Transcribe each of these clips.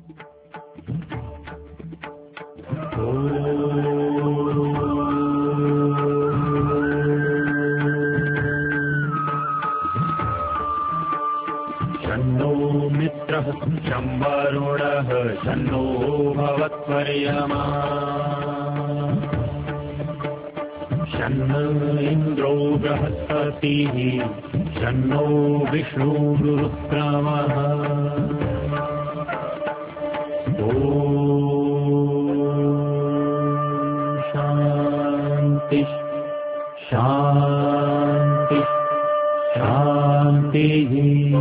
शन्नो मित्रः शं वरुणः शन्नो भवत्वर्यमा शन्न इन्द्रो बृहस्पतिः शन्नो विष्णुरुक्रमः ॐ शान्ति शान्ति शान्तिः।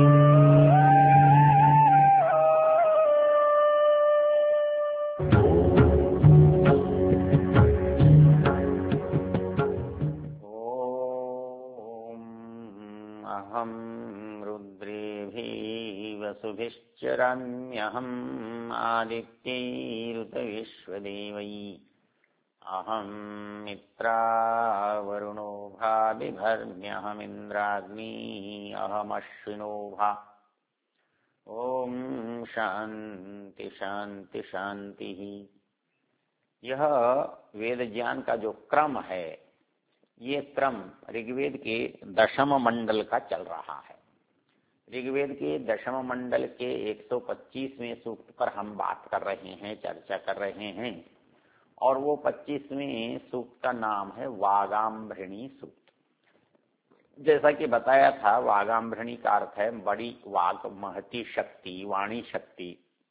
वसुभिश्चराम्यहम् आदित्यैरुतविश्वदेवैः अहं मित्रावरुणो भा बिभर्म्यहमिन्द्राग्नी अहमश्विनो भा। ओम शांति शांति शांति। यह वेद ज्ञान का जो क्रम है, ये क्रम ऋग्वेद के दशम मंडल का चल रहा है। ऋग्वेद के दशम मंडल के 125वें सूक्त पर हम बात कर रहे हैं, चर्चा कर रहे हैं, और वो 25वें सूक्त का नाम है वागाम्भृणी सूक्त। जैसा कि बताया था, वागाम्भृणी का अर्थ है बड़ी वाग, महती शक्ति, वाणी शक्ति।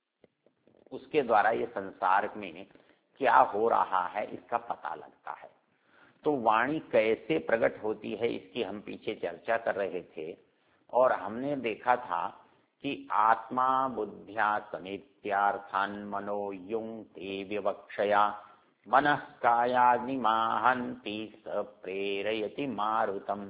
उसके द्वारा ये संसार में क्या हो रहा है इसका पता लगता है। तो वाणी कैसे प्रकट होती है इसकी हम पीछे चर्चा कर रहे थे, और हमने देखा था कि आत्मा बुद्ध्या समेत्यार्थान मनो युंक्ते विवक्षया मनः कायाग्निमाहन्ति स प्रेरयति मारुतम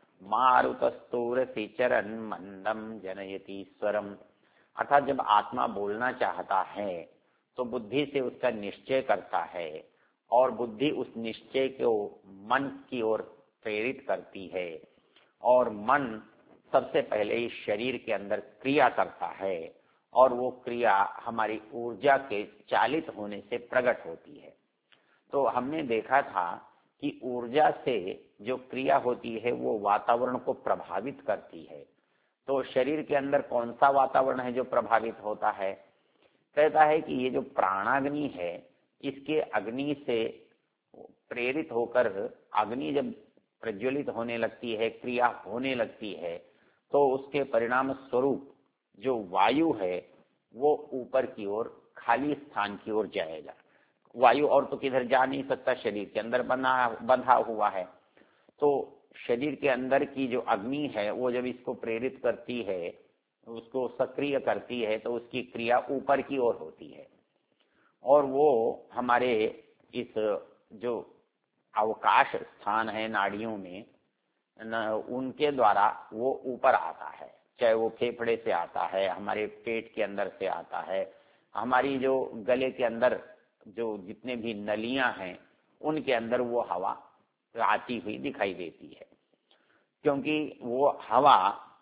मारुतस्तूरसी चरन् मंदम जनयति स्वरम। अर्थात जब आत्मा बोलना चाहता है तो बुद्धि से उसका निश्चय करता है, और बुद्धि उस निश्चय को मन की ओर प्रेरित करती है, और मन सबसे पहले इस शरीर के अंदर क्रिया करता है, और वो क्रिया हमारी ऊर्जा के चालित होने से प्रकट होती है। तो हमने देखा था कि ऊर्जा से जो क्रिया होती है वो वातावरण को प्रभावित करती है। तो शरीर के अंदर कौन सा वातावरण है जो प्रभावित होता है? कहता है कि ये जो प्राणाग्नि है, इसके अग्नि से प्रेरित होकर अग्नि जब प्रज्वलित होने लगती है, क्रिया होने लगती है, तो उसके परिणाम स्वरूप जो वायु है वो ऊपर की ओर खाली स्थान की ओर जाएगा। वायु और तो किधर जा नहीं सकता, शरीर के अंदर बंधा हुआ है। तो शरीर के अंदर की जो अग्नि है वो जब इसको प्रेरित करती है, उसको सक्रिय करती है, तो उसकी क्रिया ऊपर की ओर होती है, और वो हमारे इस जो अवकाश स्थान है नाड़ियों में, उनके द्वारा वो ऊपर आता है। चाहे वो फेफड़े से आता है, हमारे पेट के अंदर से आता है, हमारी जो गले के अंदर जो जितने भी नलियां हैं उनके अंदर वो हवा आती हुई दिखाई देती है, क्योंकि वो हवा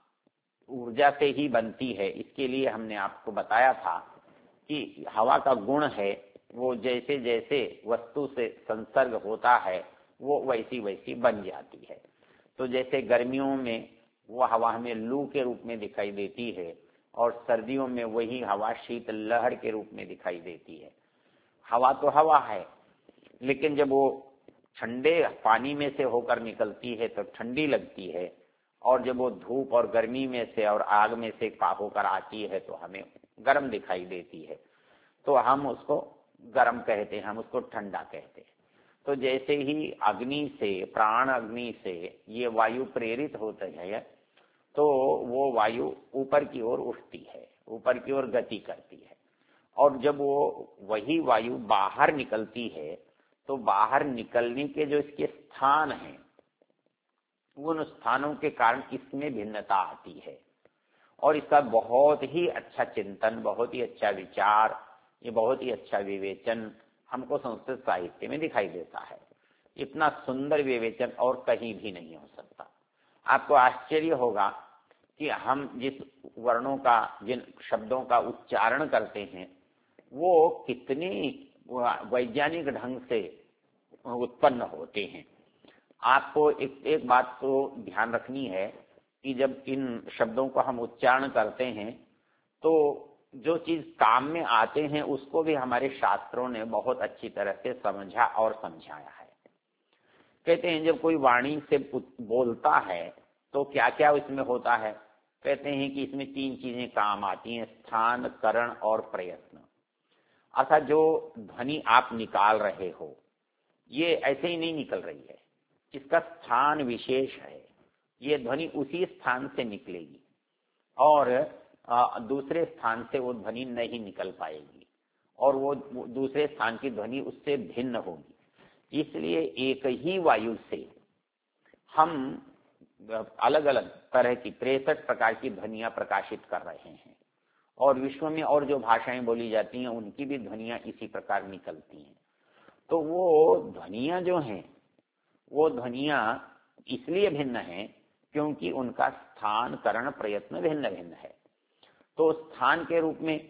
ऊर्जा से ही बनती है। इसके लिए हमने आपको बताया था कि हवा का गुण है वो जैसे जैसे वस्तु से संसर्ग होता है वो वैसी वैसी बन जाती है। तो जैसे गर्मियों में वो हवा हमें लू के रूप में दिखाई देती है, और सर्दियों में वही हवा शीत लहर के रूप में दिखाई देती है। हवा तो हवा है, लेकिन जब वो ठंडे पानी में से होकर निकलती है तो ठंडी लगती है, और जब वो धूप और गर्मी में से और आग में से होकर आती है तो हमें गर्म दिखाई देती है। तो हम उसको गर्म कहते हैं, हम उसको ठंडा कहते हैं। तो जैसे ही अग्नि से, प्राण अग्नि से ये वायु प्रेरित होते हैं, तो वो वायु ऊपर की ओर उठती है, ऊपर की ओर गति करती है, और जब वो वही वायु बाहर निकलती है तो बाहर निकलने के जो इसके स्थान हैं, उन स्थानों के कारण इसमें भिन्नता आती है। और इसका बहुत ही अच्छा चिंतन, बहुत ही अच्छा विचार, ये बहुत ही अच्छा विवेचन हमको संस्कृत साहित्य में दिखाई देता है। इतना सुंदर विवेचन और कहीं भी नहीं हो सकता। आपको आश्चर्य होगा कि हम जिस वर्णों का, जिन शब्दों का उच्चारण करते हैं, वो कितनी वैज्ञानिक ढंग से उत्पन्न होते हैं। आपको एक बात तो ध्यान रखनी है कि जब इन शब्दों को हम उच्चारण करते हैं तो जो चीज काम में आते हैं उसको भी हमारे शास्त्रों ने बहुत अच्छी तरह से समझा और समझाया है। कहते हैं जब कोई वाणी से बोलता है तो क्या क्या इसमें होता है। कहते हैं कि इसमें 3 चीजें काम आती हैं, स्थान, करण और प्रयत्न। अर्थात जो ध्वनि आप निकाल रहे हो ये ऐसे ही नहीं निकल रही है, इसका स्थान विशेष है। ये ध्वनि उसी स्थान से निकलेगी और दूसरे स्थान से वो ध्वनि नहीं निकल पाएगी और वो दूसरे स्थान की ध्वनि उससे भिन्न होगी। इसलिए एक ही वायु से हम अलग अलग तरह की 63 प्रकार की ध्वनियां प्रकाशित कर रहे हैं और विश्व में और जो भाषाएं बोली जाती हैं उनकी भी ध्वनियां इसी प्रकार निकलती हैं। तो वो ध्वनियां जो हैं वो ध्वनियां इसलिए भिन्न हैं क्योंकि उनका स्थान, करण, प्रयत्न भिन्न भिन्न है। तो स्थान के रूप में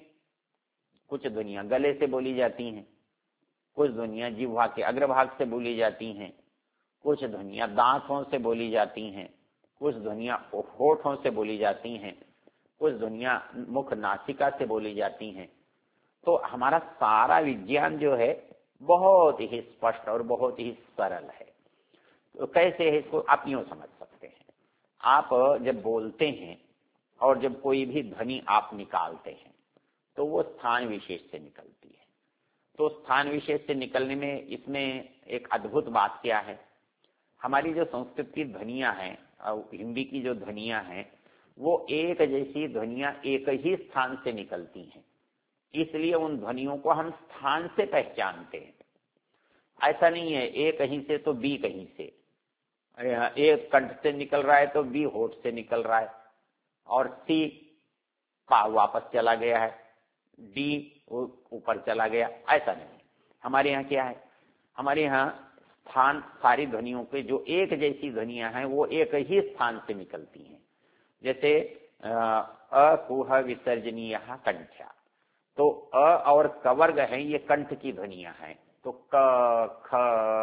कुछ ध्वनियां गले से बोली जाती हैं, कुछ ध्वनियां जिह्वा के अग्रभाग से बोली जाती हैं, कुछ ध्वनियां दांतों से बोली जाती हैं, कुछ ध्वनियां होठों से बोली जाती हैं, कुछ ध्वनियां मुख नासिका से बोली जाती हैं। तो हमारा सारा विज्ञान जो है बहुत ही स्पष्ट और बहुत ही सरल है। तो कैसे है इसको आप यूं समझ सकते हैं। आप जब बोलते हैं और जब कोई भी ध्वनि आप निकालते हैं तो वो स्थान विशेष से निकलती है। तो स्थान विशेष से निकलने में इसमें एक अद्भुत बात क्या है, हमारी जो संस्कृत की ध्वनियां हैं और हिंदी की जो ध्वनियां हैं वो एक जैसी ध्वनियां एक ही स्थान से निकलती हैं, इसलिए उन ध्वनियों को हम स्थान से पहचानते हैं। ऐसा नहीं है ए कहीं से तो बी कहीं से, ए कंठ से निकल रहा है तो बी होठ से निकल रहा है और सी वापस चला गया है, डी ऊपर चला गया, ऐसा नहीं। हमारे यहाँ क्या है, हमारे यहाँ स्थान सारी ध्वनियों के जो एक जैसी ध्वनियां हैं वो एक ही स्थान से निकलती हैं। जैसे अकुह विसर्जनीय कंठ्या, तो अ और कवर्ग है ये कंठ की ध्वनियां हैं। तो क, ख,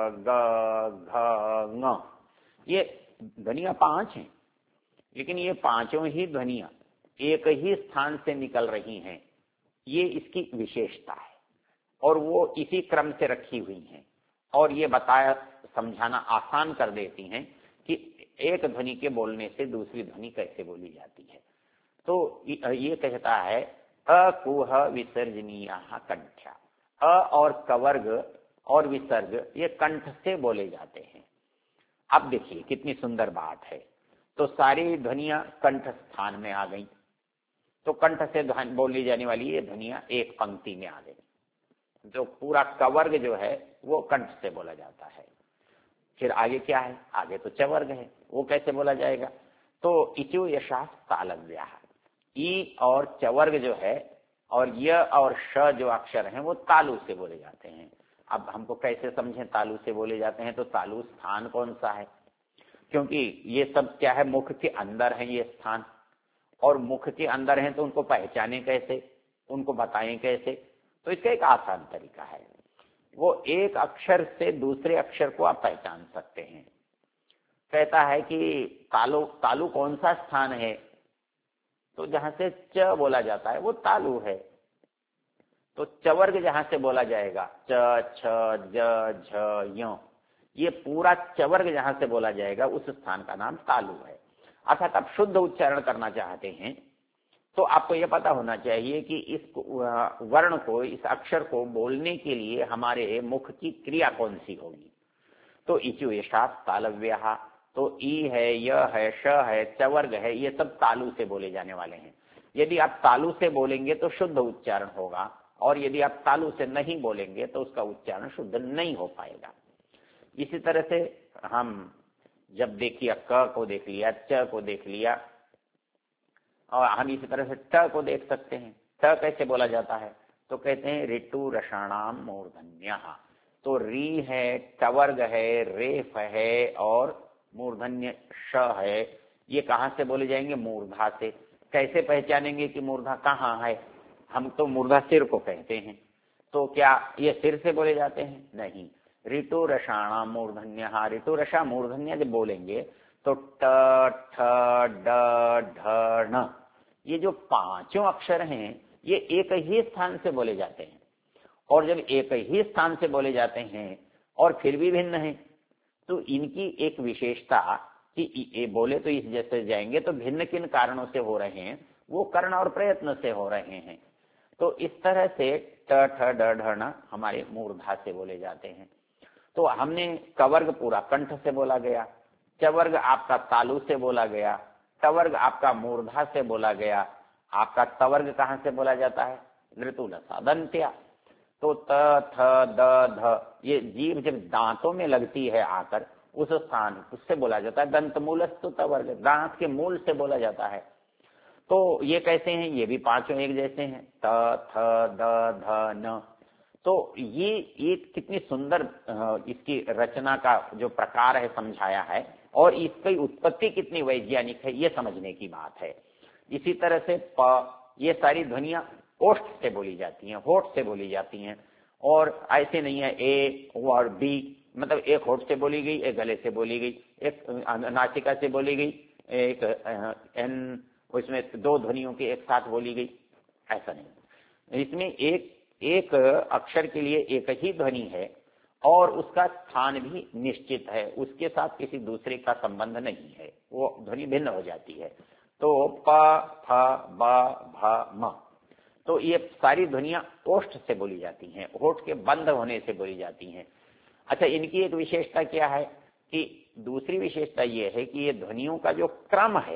ग, घ, ङ ये ध्वनियां 5 हैं, लेकिन ये पांचों ही ध्वनियां एक ही स्थान से निकल रही हैं। ये इसकी विशेषता है और वो इसी क्रम से रखी हुई हैं और ये बताया समझाना आसान कर देती हैं कि एक ध्वनि के बोलने से दूसरी ध्वनि कैसे बोली जाती है। तो ये कहता है अकुह विसर्जनीय कंठ्या, अ और कवर्ग और विसर्ग ये कंठ से बोले जाते हैं। अब देखिए कितनी सुंदर बात है। तो सारी ध्वनियां कंठ स्थान में आ गई, तो कंठ से बोली जाने वाली ये ध्वनियां एक पंक्ति में आ गई। जो पूरा कवर्ग जो है वो कंठ से बोला जाता है। फिर आगे क्या है, आगे तो चवर्ग है, वो कैसे बोला जाएगा। तो इचु यशा तालव्या, ई और चवर्ग जो है और य और श जो अक्षर हैं वो तालु से बोले जाते हैं। अब हमको कैसे समझें तालु से बोले जाते हैं, तो तालु स्थान कौन सा है, क्योंकि ये सब क्या है मुख के अंदर है ये स्थान, और मुख के अंदर हैं तो उनको पहचाने कैसे, उनको बताएं कैसे। तो इसका एक आसान तरीका है, वो एक अक्षर से दूसरे अक्षर को आप पहचान सकते हैं। कहता है कि तालु तालु कौन सा स्थान है, तो जहां से च बोला जाता है वो तालु है। तो चवर्ग जहां से बोला जाएगा च, छ, ज, झ, य, ये पूरा चवर्ग जहां से बोला जाएगा उस स्थान का नाम तालु है। अर्थात आप शुद्ध उच्चारण करना चाहते हैं तो आपको यह पता होना चाहिए कि इस वर्ण को, इस अक्षर को बोलने के लिए हमारे मुख की क्रिया कौन सी होगी। तो इचु यशा तालव्या, तो ई है, य है, श है, चवर्ग है, ये सब तालु से बोले जाने वाले हैं। यदि आप तालु से बोलेंगे तो शुद्ध उच्चारण होगा, और यदि आप तालु से नहीं बोलेंगे तो उसका उच्चारण शुद्ध नहीं हो पाएगा। इसी तरह से हम जब देखिए क को देख लिया, च को देख लिया, और हम इसी तरह से ट को देख सकते हैं। ट कैसे बोला जाता है, तो कहते हैं ऋतु रसाणाम मूर्धन्य। तो री है, टवर्ग है, रेफ है और मूर्धन्य श है, ये कहां से बोले जाएंगे, मूर्धा से। कैसे पहचानेंगे कि मूर्धा कहाँ है, हम तो मूर्धा सिर को कहते हैं, तो क्या ये सिर से बोले जाते हैं? नहीं। ऋतु रसाणाम मूर्धन्य, ऋतु रसा मूर्धन्य जब बोलेंगे तो ट ठ ड ढ ण, ये जो पांचों अक्षर हैं ये एक ही स्थान से बोले जाते हैं। और जब एक ही स्थान से बोले जाते हैं और फिर भी भिन्न हैं, तो इनकी एक विशेषता कि ये बोले तो इस जैसे जाएंगे, तो भिन्न किन कारणों से हो रहे हैं? वो कर्ण और प्रयत्न से हो रहे हैं। तो इस तरह से ट ठ ड ढ ण हमारे मूर्धा से बोले जाते हैं। तो हमने कवर्ग पूरा कंठ से बोला गया, चवर्ग आपका तालु से बोला गया, टवर्ग आपका मूर्धा से बोला गया, आपका तवर्ग कहाँ से बोला जाता है? ऋतु लसा दंत्या। तो त थ द ध, ये जीभ जब दांतों में लगती है आकर उस स्थान, उससे बोला जाता है दंत मूलस्तु तवर्ग, दांत के मूल से बोला जाता है। तो ये कैसे हैं? ये भी पांचों एक जैसे हैं, त थ द ध न। तो ये कितनी सुंदर इसकी रचना का जो प्रकार है समझाया है, और इसकी उत्पत्ति कितनी वैज्ञानिक है ये समझने की बात है। इसी तरह से प, ये सारी ध्वनियां ओष्ठ से बोली जाती हैं, होठ से बोली जाती हैं। और ऐसे नहीं है ए और बी, मतलब एक होठ से बोली गई, एक गले से बोली गई, एक नासिका से बोली गई, एक एन, उसमें दो ध्वनियों की एक साथ बोली गई, ऐसा नहीं। इसमें एक अक्षर के लिए एक ही ध्वनि है और उसका स्थान भी निश्चित है, उसके साथ किसी दूसरे का संबंध नहीं है, वो ध्वनि भिन्न हो जाती है। तो प फ ब भ म, तो ये सारी ध्वनियां ओष्ठ से बोली जाती हैं, होठ के बंद होने से बोली जाती हैं। अच्छा, इनकी एक विशेषता क्या है कि दूसरी विशेषता ये है कि ये ध्वनियों का जो क्रम है,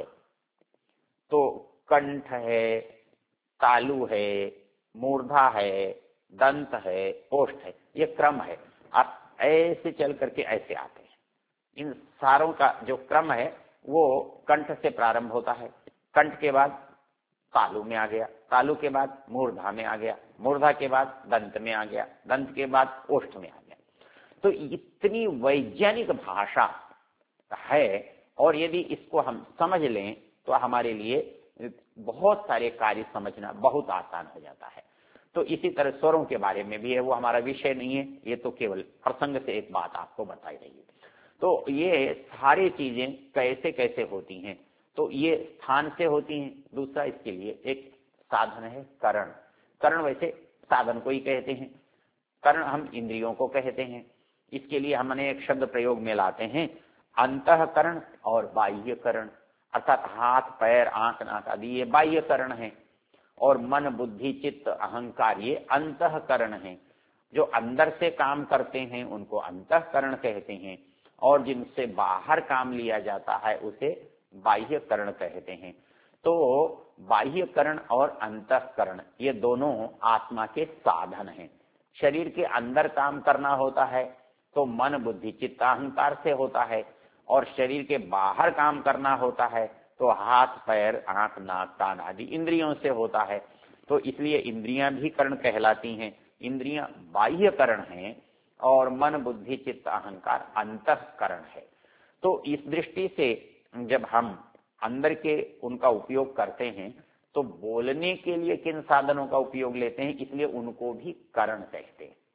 तो कंठ है, तालु है, मूर्धा है, दंत है, ओष्ठ है, ये क्रम है। आप ऐसे चल करके ऐसे आते हैं। इन सारों का जो क्रम है वो कंठ से प्रारंभ होता है, कंठ के बाद तालु में आ गया, तालु के बाद मूर्धा में आ गया, मूर्धा के बाद दंत में आ गया, दंत के बाद ओष्ठ में आ गया। तो इतनी वैज्ञानिक भाषा है, और यदि इसको हम समझ लें तो हमारे लिए बहुत सारे कार्य समझना बहुत आसान हो जाता है। तो इसी तरह स्वरों के बारे में भी है, वो हमारा विषय नहीं है, ये तो केवल प्रसंग से एक बात आपको बताई रही है। तो ये सारी चीजें कैसे कैसे होती हैं, तो ये स्थान से होती हैं। दूसरा इसके लिए एक साधन है करण। करण वैसे साधन को ही कहते हैं, करण हम इंद्रियों को कहते हैं। इसके लिए हमने एक शब्द प्रयोग में लाते हैं अंतःकरण और बाह्यकरण, अर्थात हाथ पैर आंख नाक आदि ये बाह्यकरण है, और मन बुद्धि चित्त अहंकार ये अंतःकरण है। जो अंदर से काम करते हैं उनको अंतःकरण कहते हैं, और जिनसे बाहर काम लिया जाता है उसे बाह्यकरण कहते हैं। तो बाह्यकरण और अंतःकरण ये दोनों आत्मा के साधन हैं। शरीर के अंदर काम करना होता है तो मन बुद्धि चित्त अहंकार से होता है, और शरीर के बाहर काम करना होता है तो हाथ पैर आंख नाक कान आदि इंद्रियों से होता है। तो इसलिए इंद्रियां भी करण कहलाती हैं। इंद्रियां बाह्यकरण हैं और मन बुद्धि चित्त अहंकार अंतःकरण है। तो इस दृष्टि से जब हम अंदर के उनका उपयोग करते हैं तो बोलने के लिए किन साधनों का उपयोग लेते हैं, इसलिए उनको भी करण कहते हैं।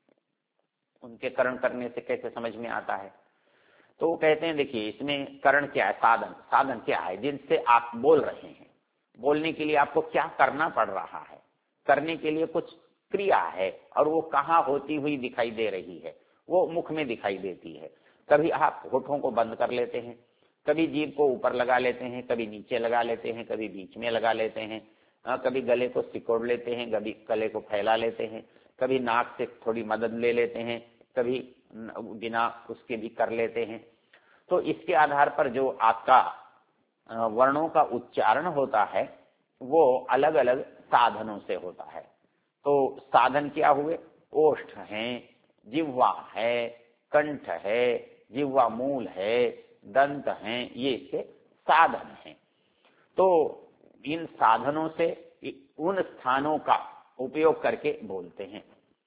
उनके करण करने से कैसे समझ में आता है, तो वो कहते हैं देखिए इसमें करण क्या है, साधन। साधन क्या है? जिनसे आप बोल रहे हैं, बोलने के लिए आपको क्या करना पड़ रहा है, करने के लिए कुछ क्रिया है, और वो कहाँ होती हुई दिखाई दे रही है, वो मुख में दिखाई देती है। कभी आप होठों को बंद कर लेते हैं, कभी जीभ को ऊपर लगा लेते हैं, कभी नीचे लगा लेते हैं, कभी बीच में लगा लेते हैं, कभी गले को सिकोड़ लेते हैं, कभी गले को फैला लेते हैं, कभी नाक से थोड़ी मदद ले लेते हैं, कभी बिना उसके भी कर लेते हैं। तो इसके आधार पर जो आपका वर्णों का उच्चारण होता है वो अलग अलग साधनों से होता है। तो साधन क्या हुए? ओष्ठ हैं, जिह्वा है, कंठ है, जिह्वा मूल है, दंत हैं, ये इसके साधन हैं। तो इन साधनों से उन स्थानों का उपयोग करके बोलते हैं।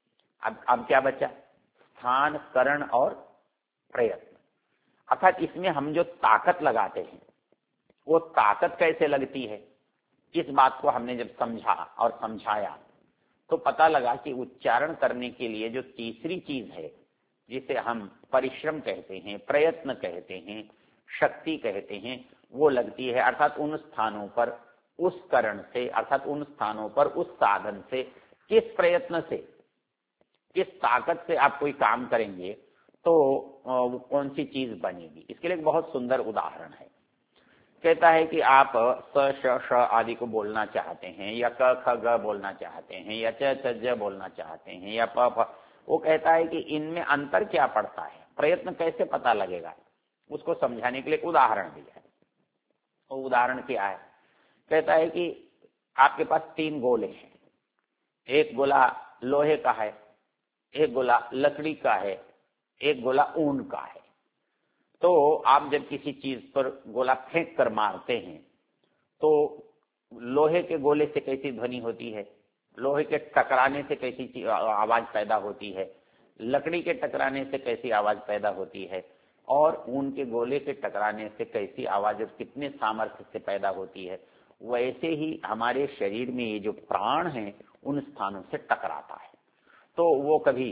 अब क्या बचा? स्थान, करण और प्रयत्न। अर्थात इसमें हम जो ताकत लगाते हैं वो ताकत कैसे लगती है, इस बात को हमने जब समझा और समझाया तो पता लगा कि उच्चारण करने के लिए जो तीसरी चीज है, जिसे हम परिश्रम कहते हैं, प्रयत्न कहते हैं, शक्ति कहते हैं, वो लगती है। अर्थात उन स्थानों पर उस करण से, अर्थात उन स्थानों पर उस साधन से, किस प्रयत्न से, किस ताकत से आप कोई काम करेंगे तो वो कौन सी चीज बनेगी। इसके लिए एक बहुत सुंदर उदाहरण है। कहता है कि आप स श श आदि को बोलना चाहते हैं, या क ख ग बोलना चाहते हैं, या च छ ज बोलना चाहते हैं, या प फ। वो कहता है कि इनमें अंतर क्या पड़ता है, प्रयत्न कैसे पता लगेगा, उसको समझाने के लिए एक उदाहरण दिया है। वो उदाहरण क्या है? कहता है कि आपके पास 3 गोले हैं, एक गोला लोहे का है, एक गोला लकड़ी का है, एक गोला ऊन का है। तो आप जब किसी चीज पर गोला फेंक कर मारते हैं तो लोहे के गोले से कैसी ध्वनि होती है, लोहे के टकराने से कैसी आवाज पैदा होती है, लकड़ी के टकराने से कैसी आवाज पैदा होती है, और ऊन के गोले के टकराने से कैसी आवाज और कितने सामर्थ्य से पैदा होती है। वैसे ही हमारे शरीर में ये जो प्राण है उन स्थानों से टकराता है। तो वो कभी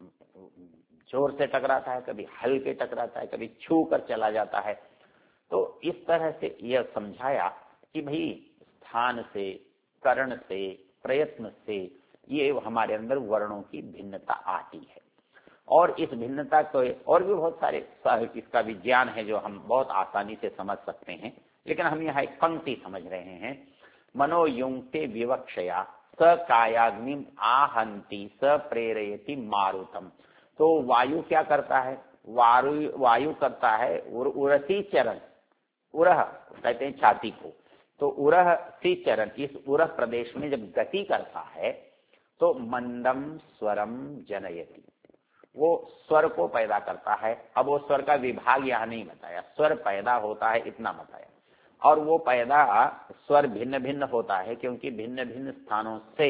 जोर से टकराता है, कभी हल्के टकराता है, कभी छू कर चला जाता है। तो इस तरह से यह समझाया कि भाई स्थान से, करण से, प्रयत्न से ये हमारे अंदर वर्णों की भिन्नता आती है। और इस भिन्नता को और भी बहुत सारे इसका विज्ञान है जो हम बहुत आसानी से समझ सकते हैं, लेकिन हम यहाँ एक पंक्ति समझ रहे हैं। मनोयुंक्ते विवक्षया स कायाग्निम आहंति स प्रेरयति मारुतम। तो वायु क्या करता है? वायु करता है उरसी चरण, उरह कहते हैं छाती को, तो उरह सी चरण, इस उरह प्रदेश में जब गति करता है तो मंदम स्वरम जनयति, वो स्वर को पैदा करता है। अब वो स्वर का विभाग यहाँ नहीं बताया, स्वर पैदा होता है इतना बताया। और वो पैदा स्वर भिन्न भिन्न होता है क्योंकि भिन्न भिन्न स्थानों से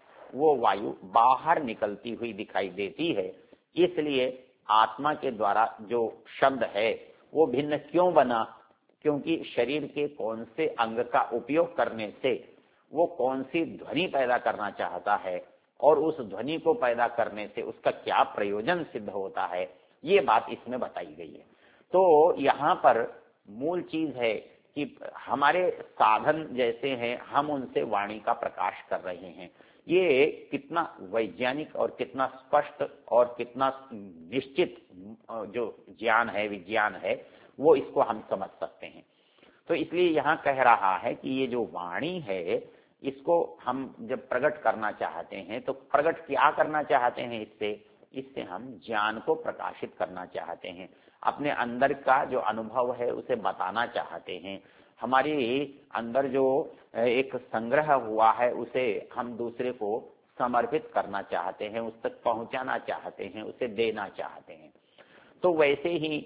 वो वायु बाहर निकलती हुई दिखाई देती है। इसलिए आत्मा के द्वारा जो शब्द है वो भिन्न क्यों बना? क्योंकि शरीर के कौन से अंग का उपयोग करने से वो कौन सी ध्वनि पैदा करना चाहता है और उस ध्वनि को पैदा करने से उसका क्या प्रयोजन सिद्ध होता है, ये बात इसमें बताई गई है। तो यहाँ पर मूल चीज है कि हमारे साधन जैसे हैं, हम उनसे वाणी का प्रकाश कर रहे हैं। ये कितना वैज्ञानिक और कितना स्पष्ट और कितना निश्चित जो ज्ञान है, विज्ञान है, वो इसको हम समझ सकते हैं। तो इसलिए यहाँ कह रहा है कि ये जो वाणी है इसको हम जब प्रकट करना चाहते हैं तो प्रकट क्या करना चाहते हैं? इससे हम ज्ञान को प्रकाशित करना चाहते हैं, अपने अंदर का जो अनुभव है उसे बताना चाहते हैं। हमारे अंदर जो एक संग्रह हुआ है उसे हम दूसरे को समर्पित करना चाहते हैं, उस तक पहुंचाना चाहते हैं, उसे देना चाहते हैं। तो वैसे ही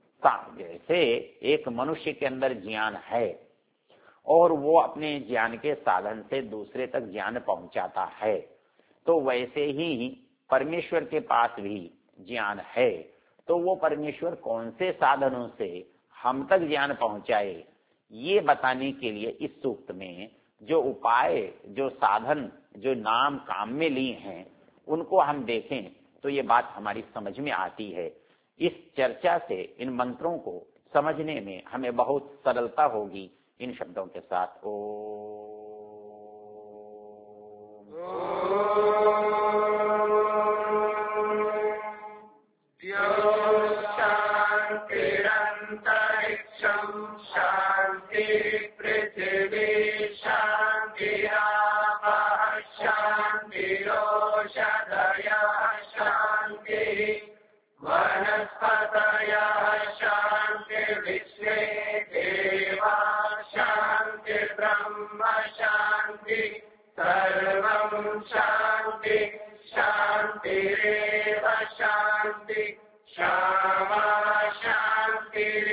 जैसे एक मनुष्य के अंदर ज्ञान है और वो अपने ज्ञान के साधन से दूसरे तक ज्ञान पहुंचाता है, तो वैसे ही परमेश्वर के पास भी ज्ञान है। तो वो परमेश्वर कौन से साधनों से हम तक ज्ञान पहुंचाए, ये बताने के लिए इस सूक्त में जो उपाय, जो साधन, जो नाम काम में लिए हैं उनको हम देखें तो ये बात हमारी समझ में आती है। इस चर्चा से इन मंत्रों को समझने में हमें बहुत सरलता होगी। इन शब्दों के साथ शांति शांति